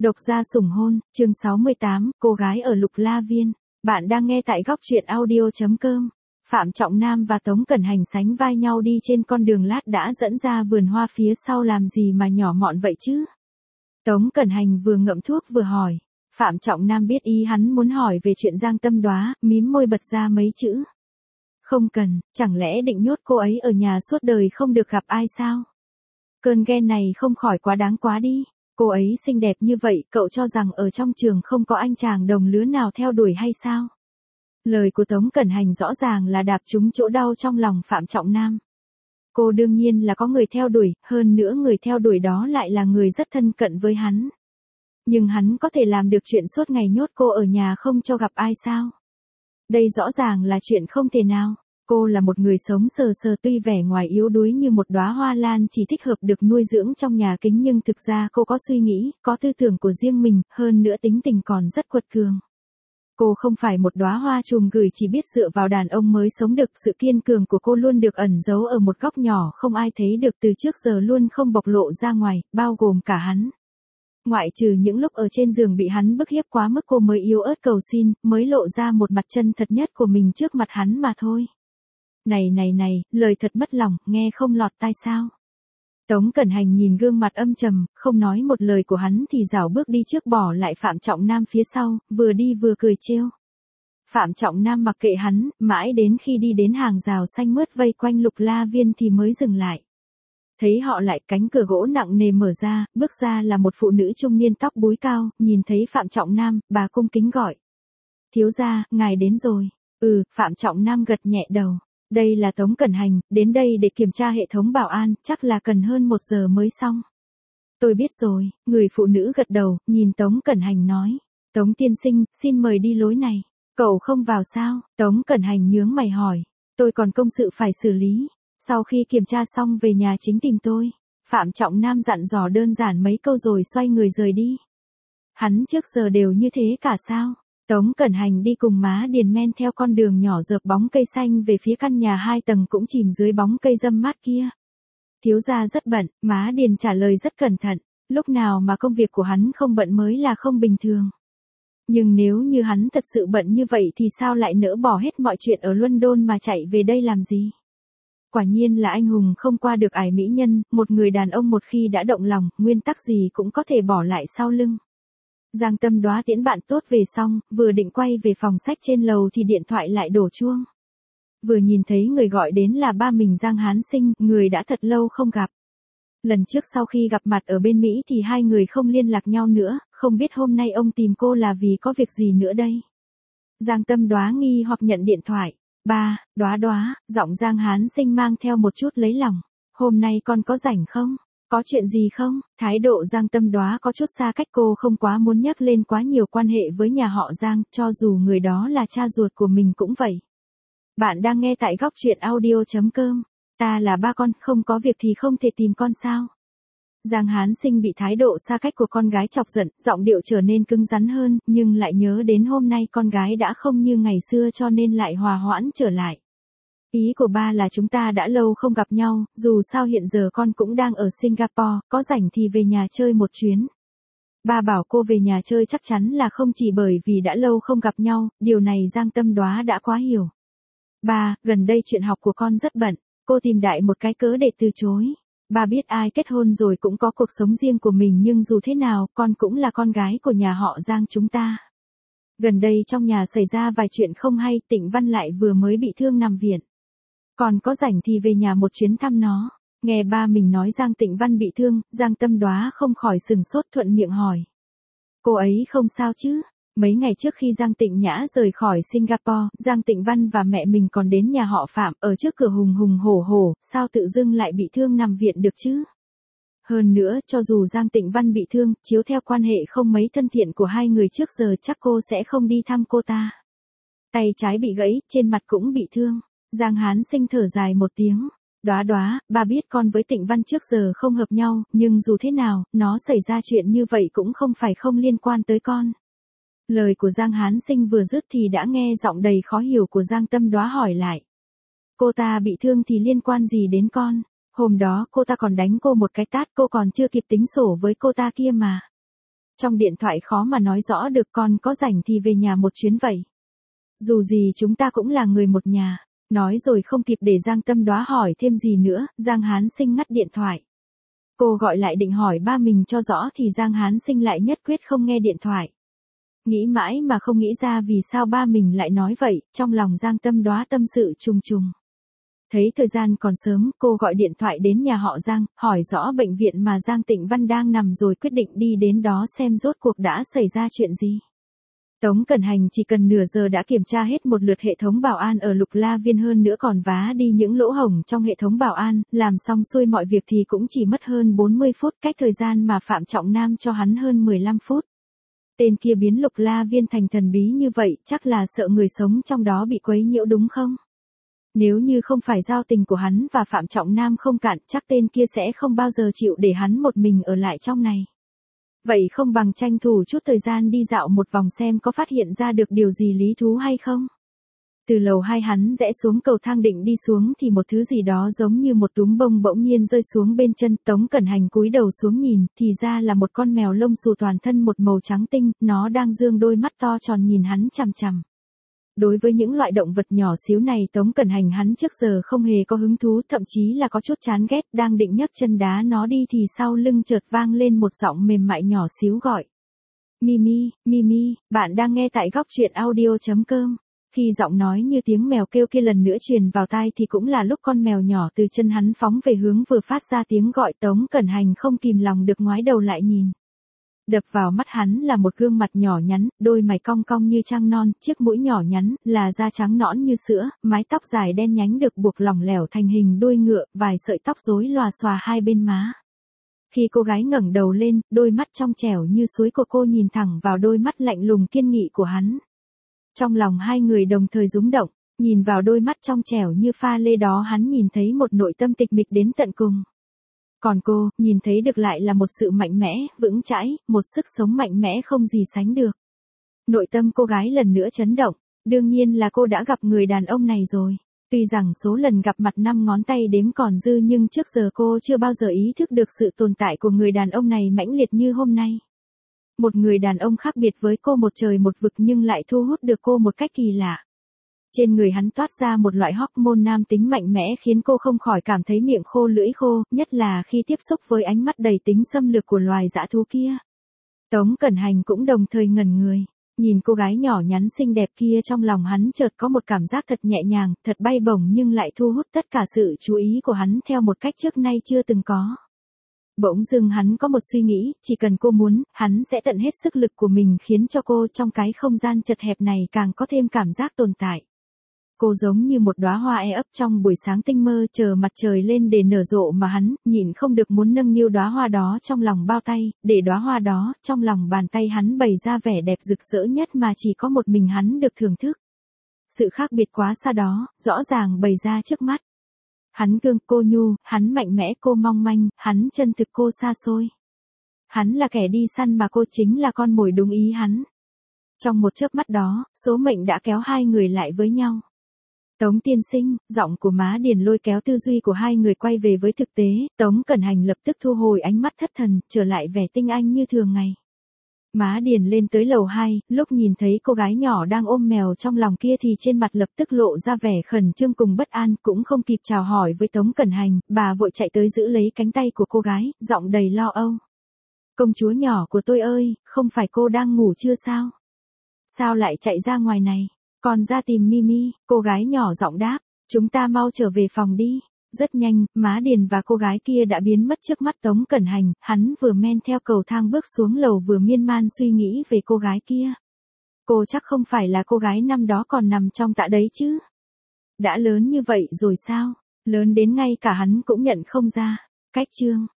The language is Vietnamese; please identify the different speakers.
Speaker 1: Độc gia sủng hôn, chương 68, cô gái ở Lục La Viên. Bạn đang nghe tại góc truyện audio.com. Phạm Trọng Nam và Tống Cẩn Hành sánh vai nhau đi trên con đường lát đã dẫn ra vườn hoa phía sau, làm gì mà nhỏ mọn vậy chứ? Tống Cẩn Hành vừa ngậm thuốc vừa hỏi. Phạm Trọng Nam biết ý hắn muốn hỏi về chuyện Giang Tâm Đoá, mím môi bật ra mấy chữ. Không cần, chẳng lẽ định nhốt cô ấy ở nhà suốt đời không được gặp ai sao? Cơn ghen này không khỏi quá đáng quá đi. Cô ấy xinh đẹp như vậy, cậu cho rằng ở trong trường không có anh chàng đồng lứa nào theo đuổi hay sao? Lời của Tống Cẩn Hành rõ ràng là đạp trúng chỗ đau trong lòng Phạm Trọng Nam. Cô đương nhiên là có người theo đuổi, hơn nữa người theo đuổi đó lại là người rất thân cận với hắn. Nhưng hắn có thể làm được chuyện suốt ngày nhốt cô ở nhà không cho gặp ai sao? Đây rõ ràng là chuyện không thể nào. Cô là một người sống sờ sờ, tuy vẻ ngoài yếu đuối như một đóa hoa lan chỉ thích hợp được nuôi dưỡng trong nhà kính, nhưng thực ra cô có suy nghĩ, có tư tưởng của riêng mình, hơn nữa tính tình còn rất quật cường. Cô không phải một đóa hoa chùm gửi chỉ biết dựa vào đàn ông mới sống được, sự kiên cường của cô luôn được ẩn giấu ở một góc nhỏ không ai thấy được, từ trước giờ luôn không bộc lộ ra ngoài, bao gồm cả hắn. Ngoại trừ những lúc ở trên giường bị hắn bức hiếp quá mức, cô mới yếu ớt cầu xin, mới lộ ra một mặt chân thật nhất của mình trước mặt hắn mà thôi. Này, lời thật mất lòng, nghe không lọt tai sao? Tống Cẩn Hành nhìn gương mặt âm trầm, không nói một lời của hắn thì rảo bước đi trước, bỏ lại Phạm Trọng Nam phía sau, vừa đi vừa cười trêu. Phạm Trọng Nam mặc kệ hắn, mãi đến khi đi đến hàng rào xanh mướt vây quanh Lục La Viên thì mới dừng lại. Thấy họ lại, cánh cửa gỗ nặng nề mở ra, bước ra là một phụ nữ trung niên tóc búi cao, nhìn thấy Phạm Trọng Nam, bà cung kính gọi. Thiếu gia, ngài đến rồi. Phạm Trọng Nam gật nhẹ đầu. Đây là Tống Cẩn Hành, đến đây để kiểm tra hệ thống bảo an, chắc là cần hơn 1 giờ mới xong. Tôi biết rồi, người phụ nữ gật đầu, nhìn Tống Cẩn Hành nói. Tống tiên sinh, xin mời đi lối này. Cậu không vào sao? Tống Cẩn Hành nhướng mày hỏi. Tôi còn công sự phải xử lý. Sau khi kiểm tra xong về nhà chính tìm tôi. Phạm Trọng Nam dặn dò đơn giản mấy câu rồi xoay người rời đi. Hắn trước giờ đều như thế cả sao? Tống Cẩn Hành đi cùng Má Điền men theo con đường nhỏ dợp bóng cây xanh về phía căn nhà 2 tầng cũng chìm dưới bóng cây râm mát kia. Thiếu gia rất bận, Má Điền trả lời rất cẩn thận, lúc nào mà công việc của hắn không bận mới là không bình thường. Nhưng nếu như hắn thật sự bận như vậy thì sao lại nỡ bỏ hết mọi chuyện ở London mà chạy về đây làm gì? Quả nhiên là anh hùng không qua được ải mỹ nhân, một người đàn ông một khi đã động lòng, nguyên tắc gì cũng có thể bỏ lại sau lưng. Giang Tâm Đoá tiễn bạn tốt về xong, vừa định quay về phòng sách trên lầu thì điện thoại lại đổ chuông. Vừa nhìn thấy người gọi đến là ba mình Giang Hán Sinh, người đã thật lâu không gặp. Lần trước sau khi gặp mặt ở bên Mỹ thì hai người không liên lạc nhau nữa, không biết hôm nay ông tìm cô là vì có việc gì nữa đây. Giang Tâm Đoá nghi hoặc nhận điện thoại. Ba, Đoá, giọng Giang Hán Sinh mang theo một chút lấy lòng. Hôm nay con có rảnh không? Có chuyện gì không? Thái độ Giang Tâm Đoá có chút xa cách, cô không quá muốn nhắc lên quá nhiều quan hệ với nhà họ Giang, cho dù người đó là cha ruột của mình cũng vậy. Bạn đang nghe tại góc truyện audio.com. Ta là ba con, không có việc thì không thể tìm con sao? Giang Hán Sinh bị thái độ xa cách của con gái chọc giận, giọng điệu trở nên cứng rắn hơn, nhưng lại nhớ đến hôm nay con gái đã không như ngày xưa cho nên lại hòa hoãn trở lại. Ý của ba là chúng ta đã lâu không gặp nhau, dù sao hiện giờ con cũng đang ở Singapore, có rảnh thì về nhà chơi một chuyến. Ba bảo cô về nhà chơi chắc chắn là không chỉ bởi vì đã lâu không gặp nhau, điều này Giang Tâm Đoá đã quá hiểu. Ba, gần đây chuyện học của con rất bận, cô tìm đại một cái cớ để từ chối. Ba biết ai kết hôn rồi cũng có cuộc sống riêng của mình, nhưng dù thế nào, con cũng là con gái của nhà họ Giang chúng ta. Gần đây trong nhà xảy ra vài chuyện không hay, Tịnh Văn lại vừa mới bị thương nằm viện. Còn có rảnh thì về nhà một chuyến thăm nó. Nghe ba mình nói Giang Tịnh Văn bị thương, Giang Tâm Đoá không khỏi sừng sốt, thuận miệng hỏi. Cô ấy không sao chứ? Mấy ngày trước khi Giang Tịnh Nhã rời khỏi Singapore, Giang Tịnh Văn và mẹ mình còn đến nhà họ Phạm, ở trước cửa hùng hùng hổ hổ, sao tự dưng lại bị thương nằm viện được chứ? Hơn nữa, cho dù Giang Tịnh Văn bị thương, chiếu theo quan hệ không mấy thân thiện của hai người trước giờ chắc cô sẽ không đi thăm cô ta. Tay trái bị gãy, trên mặt cũng bị thương. Giang Hán Sinh thở dài một tiếng. Đoá, ba biết con với Tịnh Văn trước giờ không hợp nhau, nhưng dù thế nào, nó xảy ra chuyện như vậy cũng không phải không liên quan tới con. Lời của Giang Hán Sinh vừa dứt thì đã nghe giọng đầy khó hiểu của Giang Tâm Đoá hỏi lại. Cô ta bị thương thì liên quan gì đến con? Hôm đó cô ta còn đánh cô một cái tát, cô còn chưa kịp tính sổ với cô ta kia mà. Trong điện thoại khó mà nói rõ được, con có rảnh thì về nhà một chuyến vậy. Dù gì chúng ta cũng là người một nhà. Nói rồi không kịp để Giang Tâm Đoá hỏi thêm gì nữa, Giang Hán Sinh ngắt điện thoại. Cô gọi lại định hỏi ba mình cho rõ thì Giang Hán Sinh lại nhất quyết không nghe điện thoại. Nghĩ mãi mà không nghĩ ra vì sao ba mình lại nói vậy, trong lòng Giang Tâm Đoá tâm sự trùng trùng. Thấy thời gian còn sớm, cô gọi điện thoại đến nhà họ Giang, hỏi rõ bệnh viện mà Giang Tịnh Văn đang nằm rồi quyết định đi đến đó xem rốt cuộc đã xảy ra chuyện gì. Tống Cẩn Hành chỉ cần nửa giờ đã kiểm tra hết một lượt hệ thống bảo an ở Lục La Viên, hơn nữa còn vá đi những lỗ hổng trong hệ thống bảo an, làm xong xuôi mọi việc thì cũng chỉ mất hơn 40 phút, cách thời gian mà Phạm Trọng Nam cho hắn hơn 15 phút. Tên kia biến Lục La Viên thành thần bí như vậy, chắc là sợ người sống trong đó bị quấy nhiễu đúng không? Nếu như không phải giao tình của hắn và Phạm Trọng Nam không cạn, chắc tên kia sẽ không bao giờ chịu để hắn một mình ở lại trong này. Vậy không bằng tranh thủ chút thời gian đi dạo một vòng xem có phát hiện ra được điều gì lý thú hay không. Từ lầu 2 hắn rẽ xuống cầu thang định đi xuống thì một thứ gì đó giống như một túm bông bỗng nhiên rơi xuống bên chân. Tống Cẩn Hành cúi đầu xuống nhìn, thì ra là một con mèo lông xù toàn thân một màu trắng tinh, nó đang dương đôi mắt to tròn nhìn hắn chằm chằm. Đối với những loại động vật nhỏ xíu này Tống Cẩn Hành hắn trước giờ không hề có hứng thú, thậm chí là có chút chán ghét, đang định nhấc chân đá nó đi thì sau lưng chợt vang lên một giọng mềm mại nhỏ xíu gọi. Mimi, Mimi, bạn đang nghe tại góc truyện audio.com. Khi giọng nói như tiếng mèo kêu kia lần nữa truyền vào tai thì cũng là lúc con mèo nhỏ từ chân hắn phóng về hướng vừa phát ra tiếng gọi. Tống Cẩn Hành không kìm lòng được ngoái đầu lại nhìn. Đập vào mắt hắn là một gương mặt nhỏ nhắn, đôi mày cong cong như trăng non, chiếc mũi nhỏ nhắn, là da trắng nõn như sữa, mái tóc dài đen nhánh được buộc lỏng lẻo thành hình đuôi ngựa, vài sợi tóc rối lòa xòa hai bên má. Khi cô gái ngẩng đầu lên, đôi mắt trong trẻo như suối của cô nhìn thẳng vào đôi mắt lạnh lùng kiên nghị của hắn. Trong lòng hai người đồng thời rúng động, nhìn vào đôi mắt trong trẻo như pha lê đó hắn nhìn thấy một nội tâm tịch mịch đến tận cùng. Còn cô, nhìn thấy được lại là một sự mạnh mẽ, vững chãi, một sức sống mạnh mẽ không gì sánh được. Nội tâm cô gái lần nữa chấn động, đương nhiên là cô đã gặp người đàn ông này rồi. Tuy rằng số lần gặp mặt 5 ngón tay đếm còn dư nhưng trước giờ cô chưa bao giờ ý thức được sự tồn tại của người đàn ông này mãnh liệt như hôm nay. Một người đàn ông khác biệt với cô một trời một vực nhưng lại thu hút được cô một cách kỳ lạ. Trên người hắn toát ra một loại hormone nam tính mạnh mẽ khiến cô không khỏi cảm thấy miệng khô lưỡi khô, nhất là khi tiếp xúc với ánh mắt đầy tính xâm lược của loài dã thú kia. Tống Cẩn Hành cũng đồng thời ngẩn người, nhìn cô gái nhỏ nhắn xinh đẹp kia trong lòng hắn chợt có một cảm giác thật nhẹ nhàng, thật bay bổng nhưng lại thu hút tất cả sự chú ý của hắn theo một cách trước nay chưa từng có. Bỗng dưng hắn có một suy nghĩ, chỉ cần cô muốn, hắn sẽ tận hết sức lực của mình khiến cho cô trong cái không gian chật hẹp này càng có thêm cảm giác tồn tại. Cô giống như một đóa hoa e ấp trong buổi sáng tinh mơ chờ mặt trời lên để nở rộ mà hắn nhịn không được muốn nâng niu đóa hoa đó trong lòng bao tay, để đóa hoa đó trong lòng bàn tay hắn bày ra vẻ đẹp rực rỡ nhất mà chỉ có một mình hắn được thưởng thức. Sự khác biệt quá xa đó, rõ ràng bày ra trước mắt. Hắn cương, cô nhu, hắn mạnh mẽ, cô mong manh, hắn chân thực, cô xa xôi. Hắn là kẻ đi săn mà cô chính là con mồi đúng ý hắn. Trong một chớp mắt đó, số mệnh đã kéo hai người lại với nhau. Tống tiên sinh, giọng của Má Điền lôi kéo tư duy của hai người quay về với thực tế. Tống Cẩn Hành lập tức thu hồi ánh mắt thất thần, trở lại vẻ tinh anh như thường ngày. Má Điền lên tới lầu 2, lúc nhìn thấy cô gái nhỏ đang ôm mèo trong lòng kia thì trên mặt lập tức lộ ra vẻ khẩn trương cùng bất an, cũng không kịp chào hỏi với Tống Cẩn Hành, bà vội chạy tới giữ lấy cánh tay của cô gái, giọng đầy lo âu. Công chúa nhỏ của tôi ơi, không phải cô đang ngủ chưa sao? Sao lại chạy ra ngoài này? Còn ra tìm Mimi, cô gái nhỏ giọng đáp, chúng ta mau trở về phòng đi. Rất nhanh, Má Điền và cô gái kia đã biến mất trước mắt Tống Cẩn Hành, hắn vừa men theo cầu thang bước xuống lầu vừa miên man suy nghĩ về cô gái kia. Cô chắc không phải là cô gái năm đó còn nằm trong tạ đấy chứ? Đã lớn như vậy rồi sao? Lớn đến ngay cả hắn cũng nhận không ra. Cách chương